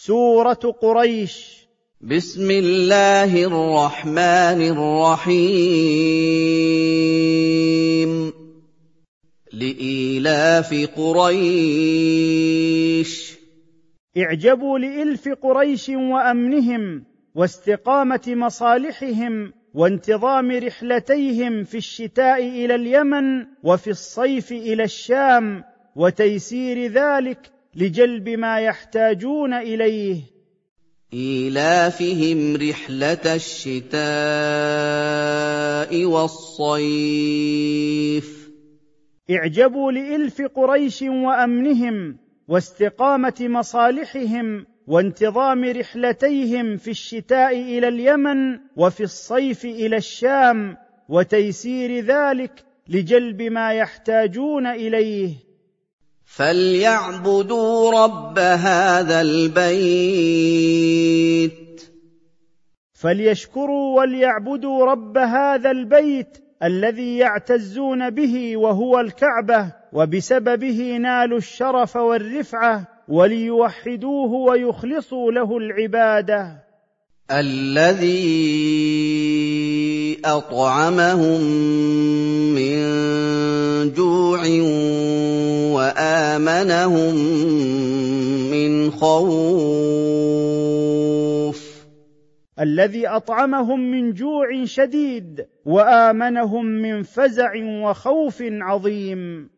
سورة قريش. بسم الله الرحمن الرحيم. لإيلاف قريش. اعجبوا لإلف قريش وأمنهم واستقامة مصالحهم وانتظام رحلتيهم في الشتاء إلى اليمن وفي الصيف إلى الشام، وتيسير ذلك لجلب ما يحتاجون إليه. إيلافهم رحلة الشتاء والصيف. اعجبوا لإلف قريش وأمنهم واستقامة مصالحهم وانتظام رحلتيهم في الشتاء إلى اليمن وفي الصيف إلى الشام، وتيسير ذلك لجلب ما يحتاجون إليه. فليعبدوا رب هذا البيت. فليشكروا وليعبدوا رب هذا البيت الذي يعتزون به وهو الكعبة، وبسببه نالوا الشرف والرفعة، وليوحدوه ويخلصوا له العبادة. الذي أطعمهم من جوع وآمنهم من خوف. الذي أطعمهم من جوع شديد وآمنهم من فزع وخوف عظيم.